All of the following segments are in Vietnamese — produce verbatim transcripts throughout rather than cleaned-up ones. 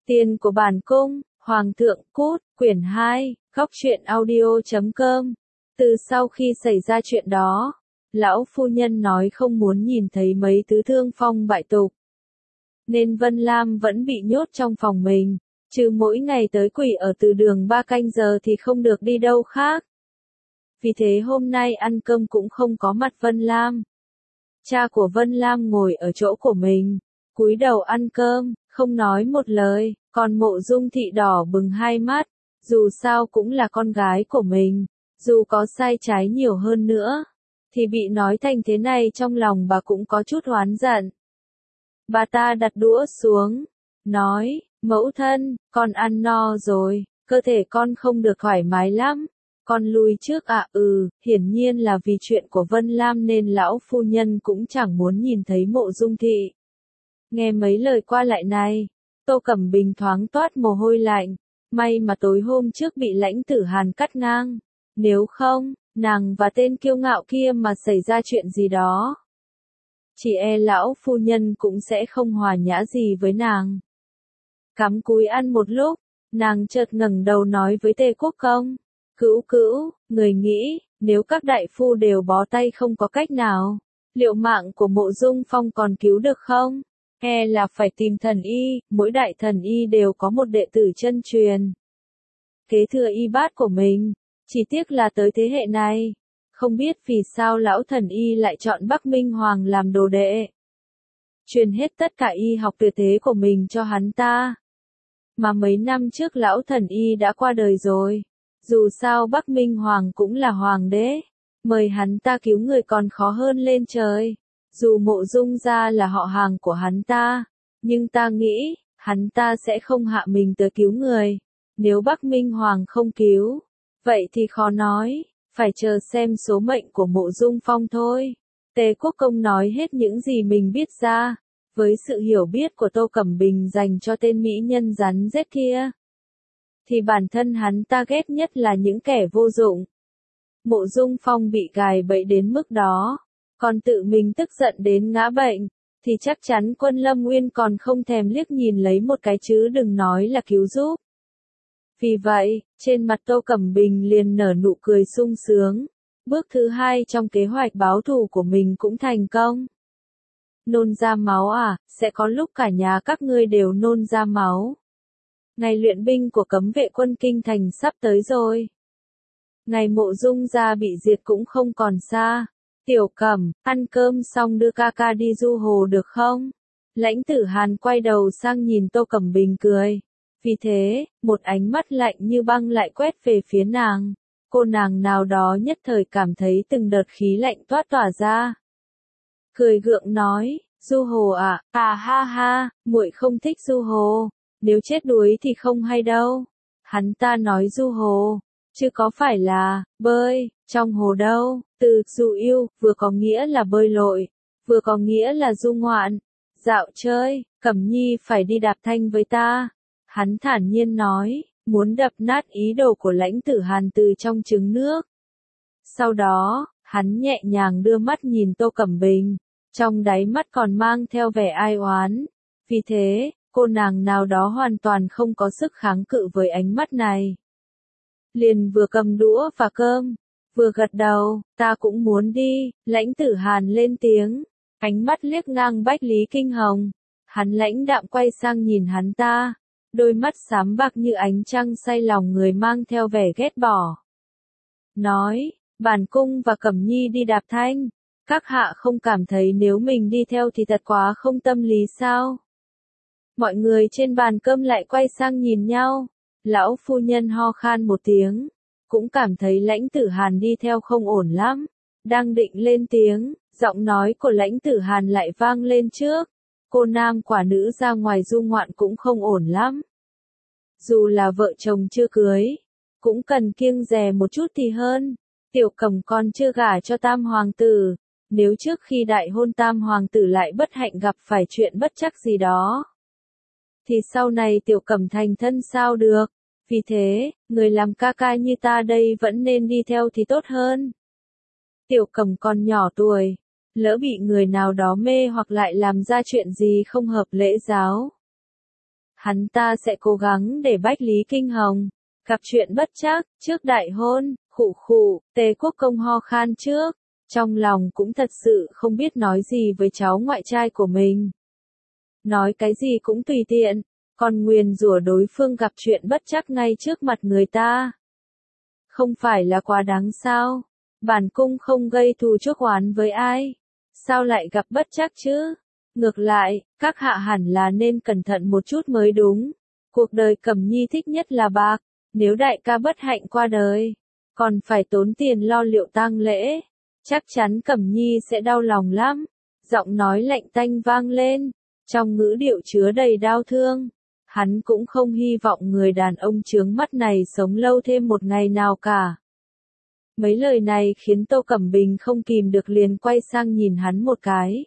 Tiền của bản cung, Hoàng thượng cút, quyển hai, góc truyện audio chấm com. Từ sau khi xảy ra chuyện đó, lão phu nhân nói không muốn nhìn thấy mấy thứ thương phong bại tục. Nên Vân Lam vẫn bị nhốt trong phòng mình, trừ mỗi ngày tới quỷ ở từ đường ba canh giờ thì không được đi đâu khác. Vì thế hôm nay ăn cơm cũng không có mặt Vân Lam. Cha của Vân Lam ngồi ở chỗ của mình, cúi đầu ăn cơm, không nói một lời, còn Mộ Dung Thị đỏ bừng hai mắt, dù sao cũng là con gái của mình, dù có sai trái nhiều hơn nữa, thì bị nói thành thế này trong lòng bà cũng có chút oán giận. Bà ta đặt đũa xuống, nói, mẫu thân, con ăn no rồi, cơ thể con không được thoải mái lắm. Con lui trước ạ. À, ừ, hiển nhiên là vì chuyện của Vân Lam nên lão phu nhân cũng chẳng muốn nhìn thấy Mộ Dung Thị. Nghe mấy lời qua lại này, Tô Cẩm Bình thoáng toát mồ hôi lạnh, may mà tối hôm trước bị Lãnh Tử Hàn cắt ngang, nếu không, nàng và tên kiêu ngạo kia mà xảy ra chuyện gì đó, chỉ e lão phu nhân cũng sẽ không hòa nhã gì với nàng. Cắm cúi ăn một lúc, nàng chợt ngẩng đầu nói với Tề Quốc Công, Cữu Cữu, người nghĩ, nếu các đại phu đều bó tay không có cách nào, liệu mạng của Mộ Dung Phong còn cứu được không? E là phải tìm thần y, mỗi đại thần y đều có một đệ tử chân truyền. Kế thừa y bát của mình, chỉ tiếc là tới thế hệ này, không biết vì sao lão thần y lại chọn Bắc Minh Hoàng làm đồ đệ. Truyền hết tất cả y học tuyệt thế của mình cho hắn ta. Mà mấy năm trước lão thần y đã qua đời rồi. Dù sao Bắc Minh Hoàng cũng là hoàng đế, mời hắn ta cứu người còn khó hơn lên trời. Dù Mộ Dung gia là họ hàng của hắn ta, nhưng ta nghĩ, hắn ta sẽ không hạ mình tới cứu người. Nếu Bắc Minh Hoàng không cứu, vậy thì khó nói, phải chờ xem số mệnh của Mộ Dung Phong thôi. Tề Quốc Công nói hết những gì mình biết ra, với sự hiểu biết của Tô Cẩm Bình dành cho tên mỹ nhân rắn rết kia, thì bản thân hắn ta ghét nhất là những kẻ vô dụng. Mộ Dung Phong bị gài bẫy đến mức đó, còn tự mình tức giận đến ngã bệnh, thì chắc chắn Quân Lâm Nguyên còn không thèm liếc nhìn lấy một cái chứ đừng nói là cứu giúp. Vì vậy, trên mặt Tô Cẩm Bình liền nở nụ cười sung sướng. Bước thứ hai trong kế hoạch báo thù của mình cũng thành công. Nôn ra máu à, sẽ có lúc cả nhà các ngươi đều nôn ra máu. Ngày luyện binh của cấm vệ quân Kinh Thành sắp tới rồi. Ngày Mộ Dung gia bị diệt cũng không còn xa. Tiểu Cẩm, ăn cơm xong đưa ca ca đi du hồ được không? Lãnh Tử Hàn quay đầu sang nhìn Tô Cẩm Bình cười. Vì thế, một ánh mắt lạnh như băng lại quét về phía nàng. Cô nàng nào đó nhất thời cảm thấy từng đợt khí lạnh toát tỏa ra. Cười gượng nói, du hồ à, à ha ha, muội không thích du hồ. Nếu chết đuối thì không hay đâu. Hắn ta nói du hồ, chứ có phải là bơi trong hồ đâu. Từ du yêu vừa có nghĩa là bơi lội, vừa có nghĩa là du ngoạn, dạo chơi. Cẩm Nhi phải đi đạp thanh với ta. Hắn thản nhiên nói, muốn đập nát ý đồ của Lãnh Tử Hàn từ trong trứng nước. Sau đó, hắn nhẹ nhàng đưa mắt nhìn Tô Cẩm Bình, trong đáy mắt còn mang theo vẻ ai oán. Vì thế, cô nàng nào đó hoàn toàn không có sức kháng cự với ánh mắt này. Liền vừa cầm đũa và cơm, vừa gật đầu, ta cũng muốn đi. Lãnh Tử Hàn lên tiếng, ánh mắt liếc ngang Bách Lý Kinh Hồng. Hắn lãnh đạm quay sang nhìn hắn ta, đôi mắt xám bạc như ánh trăng say lòng người mang theo vẻ ghét bỏ. Nói, bản cung và Cẩm Nhi đi đạp thanh, các hạ không cảm thấy nếu mình đi theo thì thật quá không tâm lý sao? Mọi người trên bàn cơm lại quay sang nhìn nhau. Lão phu nhân ho khan một tiếng, cũng cảm thấy Lãnh Tử Hàn đi theo không ổn lắm. Đang định lên tiếng, giọng nói của Lãnh Tử Hàn lại vang lên trước. Cô nam quả nữ ra ngoài du ngoạn cũng không ổn lắm. Dù là vợ chồng chưa cưới, cũng cần kiêng dè một chút thì hơn. Tiểu Cẩm còn chưa gả cho Tam Hoàng tử, nếu trước khi đại hôn Tam Hoàng tử lại bất hạnh gặp phải chuyện bất trắc gì đó, thì sau này Tiểu Cẩm thành thân sao được. Vì thế, người làm ca ca như ta đây vẫn nên đi theo thì tốt hơn. Tiểu Cẩm còn nhỏ tuổi, lỡ bị người nào đó mê hoặc lại làm ra chuyện gì không hợp lễ giáo, hắn ta sẽ cố gắng để Bách Lý Kinh Hồng gặp chuyện bất trắc trước đại hôn. Khụ khụ, Tề Quốc Công ho khan trước, trong lòng cũng thật sự không biết nói gì với cháu ngoại trai của mình. Nói cái gì cũng tùy tiện, còn nguyền rủa đối phương gặp chuyện bất trắc ngay trước mặt người ta. Không phải là quá đáng sao? Bản cung không gây thù chuốc oán với ai, sao lại gặp bất trắc chứ? Ngược lại, các hạ hẳn là nên cẩn thận một chút mới đúng. Cuộc đời Cẩm Nhi thích nhất là bạc, nếu đại ca bất hạnh qua đời, còn phải tốn tiền lo liệu tang lễ, chắc chắn Cẩm Nhi sẽ đau lòng lắm. Giọng nói lạnh tanh vang lên, trong ngữ điệu chứa đầy đau thương. Hắn cũng không hy vọng người đàn ông chướng mắt này sống lâu thêm một ngày nào cả. Mấy lời này khiến Tô Cẩm Bình không kìm được liền quay sang nhìn hắn một cái.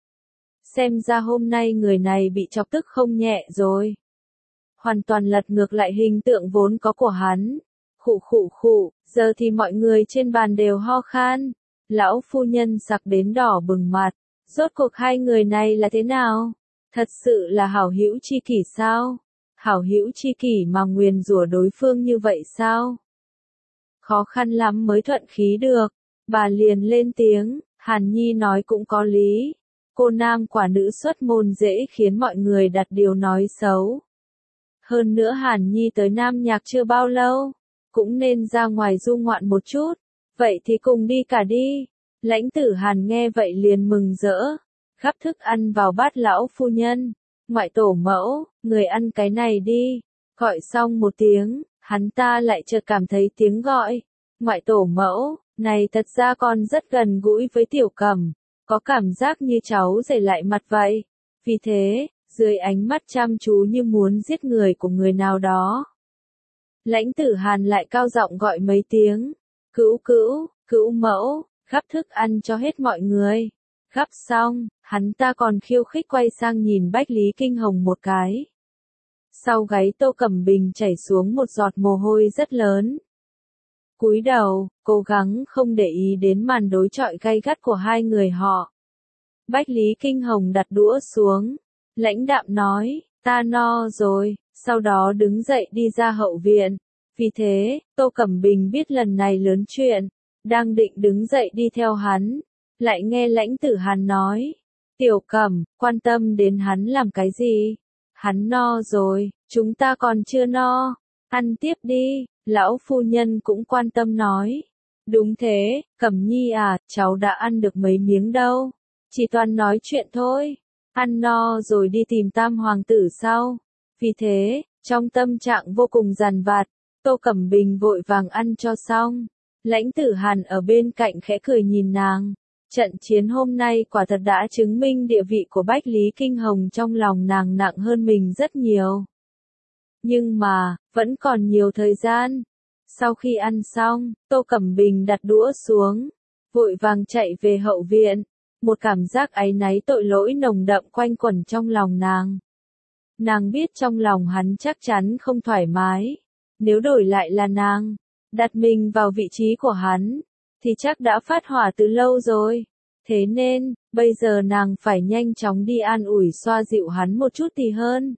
Xem ra hôm nay người này bị chọc tức không nhẹ rồi. Hoàn toàn lật ngược lại hình tượng vốn có của hắn. Khụ khụ khụ, giờ thì mọi người trên bàn đều ho khan. Lão phu nhân sặc đến đỏ bừng mặt. Rốt cuộc hai người này là thế nào? Thật sự là hảo hữu chi kỷ sao? Hảo hữu chi kỷ mà nguyền rủa đối phương như vậy sao? Khó khăn lắm mới thuận khí được. Bà liền lên tiếng, Hàn Nhi nói cũng có lý. Cô nam quả nữ xuất môn dễ khiến mọi người đặt điều nói xấu. Hơn nữa Hàn Nhi tới Nam Nhạc chưa bao lâu, cũng nên ra ngoài du ngoạn một chút. Vậy thì cùng đi cả đi. Lãnh Tử Hàn nghe vậy liền mừng rỡ, gắp thức ăn vào bát lão phu nhân. Ngoại tổ mẫu, người ăn cái này đi. Gọi xong một tiếng, hắn ta lại chợt cảm thấy tiếng gọi. Ngoại tổ mẫu, này thật ra con rất gần gũi với Tiểu Cẩm, có cảm giác như cháu rể lại mặt vậy. Vì thế, dưới ánh mắt chăm chú như muốn giết người của người nào đó, Lãnh Tử Hàn lại cao giọng gọi mấy tiếng. Cữu cữu, cữu mẫu, gắp thức ăn cho hết mọi người. Gắp xong, hắn ta còn khiêu khích quay sang nhìn Bách Lý Kinh Hồng một cái. Sau gáy Tô Cẩm Bình chảy xuống một giọt mồ hôi rất lớn. Cúi đầu, cố gắng không để ý đến màn đối chọi gay gắt của hai người họ. Bách Lý Kinh Hồng đặt đũa xuống, lãnh đạm nói, ta no rồi, sau đó đứng dậy đi ra hậu viện. Vì thế, Tô Cẩm Bình biết lần này lớn chuyện, đang định đứng dậy đi theo hắn, lại nghe Lãnh Tử Hàn nói, Tiểu Cẩm, quan tâm đến hắn làm cái gì? Hắn no rồi, chúng ta còn chưa no, ăn tiếp đi. Lão phu nhân cũng quan tâm nói, đúng thế, Cẩm Nhi à, cháu đã ăn được mấy miếng đâu, chỉ toàn nói chuyện thôi, ăn no rồi đi tìm Tam Hoàng tử sau. Vì thế, trong tâm trạng vô cùng dằn vặt, Tô Cẩm Bình vội vàng ăn cho xong. Lãnh Tử Hàn ở bên cạnh khẽ cười nhìn nàng. Trận chiến hôm nay quả thật đã chứng minh địa vị của Bách Lý Kinh Hồng trong lòng nàng nặng hơn mình rất nhiều. Nhưng mà, vẫn còn nhiều thời gian. Sau khi ăn xong, Tô Cẩm Bình đặt đũa xuống, vội vàng chạy về hậu viện. Một cảm giác áy náy tội lỗi nồng đậm quanh quẩn trong lòng nàng. Nàng biết trong lòng hắn chắc chắn không thoải mái. Nếu đổi lại là nàng, đặt mình vào vị trí của hắn, thì chắc đã phát hỏa từ lâu rồi. Thế nên, bây giờ nàng phải nhanh chóng đi an ủi xoa dịu hắn một chút thì hơn.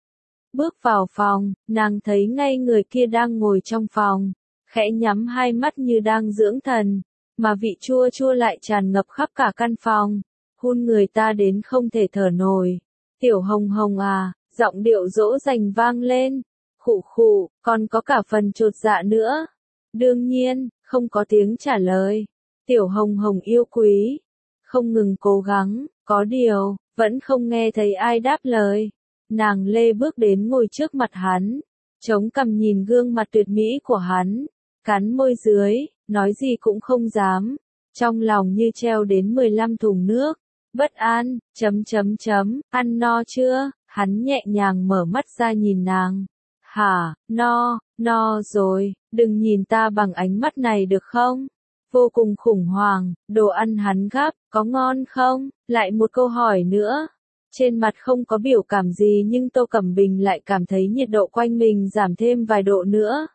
Bước vào phòng, nàng thấy ngay người kia đang ngồi trong phòng, khẽ nhắm hai mắt như đang dưỡng thần, mà vị chua chua lại tràn ngập khắp cả căn phòng, hun người ta đến không thể thở nổi. Tiểu Hồng Hồng à, giọng điệu dỗ dành vang lên, khụ khụ, còn có cả phần chột dạ nữa. Đương nhiên, không có tiếng trả lời. Tiểu Hồng Hồng yêu quý, không ngừng cố gắng, có điều, vẫn không nghe thấy ai đáp lời. Nàng lê bước đến ngồi trước mặt hắn, chống cằm nhìn gương mặt tuyệt mỹ của hắn, cắn môi dưới, nói gì cũng không dám, trong lòng như treo đến mười lăm thùng nước, bất an, chấm chấm chấm, ăn no chưa? Hắn nhẹ nhàng mở mắt ra nhìn nàng. Hả, no, no rồi, đừng nhìn ta bằng ánh mắt này được không? Vô cùng khủng hoảng, đồ ăn hắn gắp, có ngon không? Lại một câu hỏi nữa. Trên mặt không có biểu cảm gì nhưng Tô Cẩm Bình lại cảm thấy nhiệt độ quanh mình giảm thêm vài độ nữa.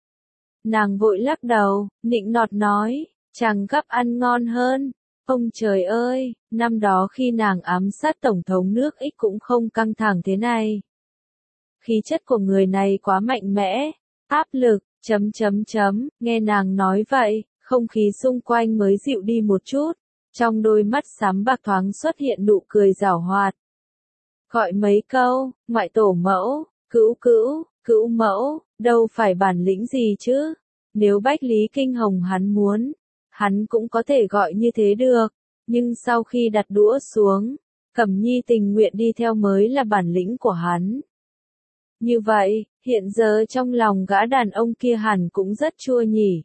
Nàng vội lắc đầu, nịnh nọt nói, chàng gắp ăn ngon hơn. Ông trời ơi, năm đó khi nàng ám sát Tổng thống nước X cũng không căng thẳng thế này. khí chất của người này quá mạnh mẽ, áp lực, chấm chấm chấm, nghe nàng nói vậy, không khí xung quanh mới dịu đi một chút, trong đôi mắt xám bạc thoáng xuất hiện nụ cười giảo hoạt. Gọi mấy câu, ngoại tổ mẫu, cữu cữu, cữu mẫu, đâu phải bản lĩnh gì chứ, nếu Bách Lý Kinh Hồng hắn muốn, hắn cũng có thể gọi như thế được, nhưng sau khi đặt đũa xuống, Cẩm Nhi tình nguyện đi theo mới là bản lĩnh của hắn. Như vậy, hiện giờ trong lòng gã đàn ông kia hẳn cũng rất chua nhỉ.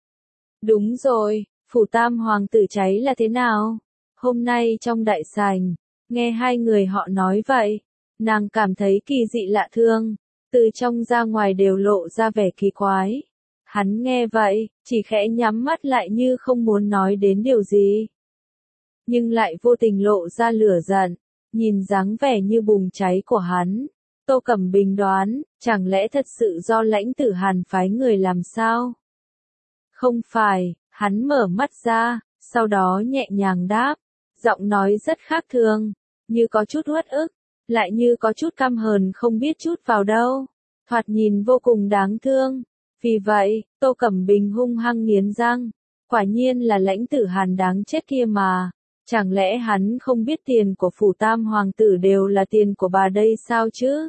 Đúng rồi, phủ tam hoàng tử cháy là thế nào? Hôm nay trong đại sảnh, nghe hai người họ nói vậy, nàng cảm thấy kỳ dị lạ thương, từ trong ra ngoài đều lộ ra vẻ kỳ quái. Hắn nghe vậy, chỉ khẽ nhắm mắt lại như không muốn nói đến điều gì. Nhưng lại vô tình lộ ra lửa giận, nhìn dáng vẻ như bùng cháy của hắn. Tô Cẩm Bình đoán, chẳng lẽ thật sự do Lãnh Tử Hàn phái người làm sao? Không phải, hắn mở mắt ra, sau đó nhẹ nhàng đáp, giọng nói rất khác thường, như có chút uất ức, lại như có chút căm hờn không biết chút vào đâu, thoạt nhìn vô cùng đáng thương. Vì vậy, Tô Cẩm Bình hung hăng nghiến răng, quả nhiên là Lãnh Tử Hàn đáng chết kia mà, chẳng lẽ hắn không biết tiền của phủ tam hoàng tử đều là tiền của bà đây sao chứ?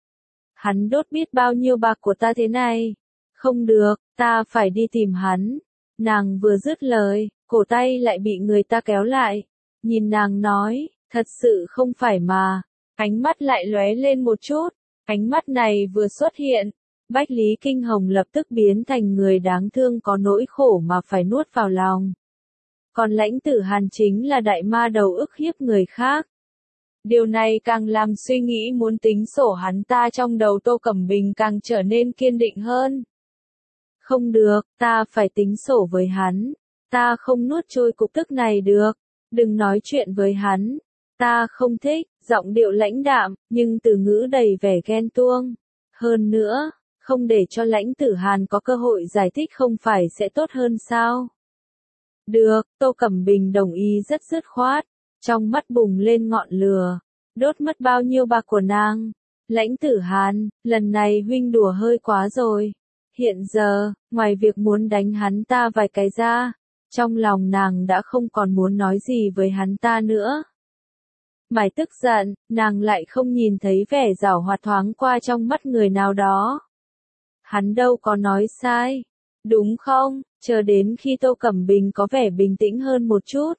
Hắn đốt biết bao nhiêu bạc của ta thế này? Không được, ta phải đi tìm hắn. Nàng vừa dứt lời, cổ tay lại bị người ta kéo lại. Nhìn nàng nói, thật sự không phải mà. Ánh mắt lại lóe lên một chút. Ánh mắt này vừa xuất hiện, Bách Lý Kinh Hồng lập tức biến thành người đáng thương có nỗi khổ mà phải nuốt vào lòng. Còn Lãnh Tử Hàn chính là đại ma đầu ức hiếp người khác. Điều này càng làm suy nghĩ muốn tính sổ hắn ta trong đầu Tô Cẩm Bình càng trở nên kiên định hơn. Không được, ta phải tính sổ với hắn. Ta không nuốt trôi cục tức này được. Đừng nói chuyện với hắn. Ta không thích, giọng điệu lãnh đạm, nhưng từ ngữ đầy vẻ ghen tuông. Hơn nữa, không để cho Lãnh Tử Hàn có cơ hội giải thích không phải sẽ tốt hơn sao? Được, Tô Cẩm Bình đồng ý rất dứt khoát. Trong mắt bùng lên ngọn lửa, đốt mất bao nhiêu bạc của nàng. Lãnh Tử Hàn, lần này huynh đùa hơi quá rồi. Hiện giờ, ngoài việc muốn đánh hắn ta vài cái ra, trong lòng nàng đã không còn muốn nói gì với hắn ta nữa. Mải tức giận, nàng lại không nhìn thấy vẻ giảo hoạt thoáng qua trong mắt người nào đó. Hắn đâu có nói sai, đúng không? Chờ đến khi Tô Cẩm Bình có vẻ bình tĩnh hơn một chút.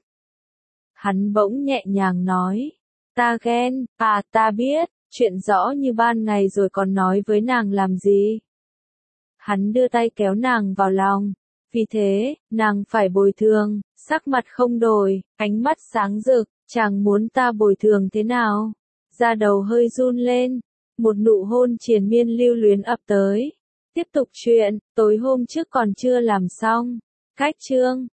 Hắn bỗng nhẹ nhàng nói, ta ghen, à ta biết, chuyện rõ như ban ngày rồi còn nói với nàng làm gì. Hắn đưa tay kéo nàng vào lòng, vì thế, nàng phải bồi thường, sắc mặt không đổi, ánh mắt sáng rực, chàng muốn ta bồi thường thế nào? Da đầu hơi run lên, một nụ hôn triền miên lưu luyến ập tới. Tiếp tục chuyện, tối hôm trước còn chưa làm xong. Cách chương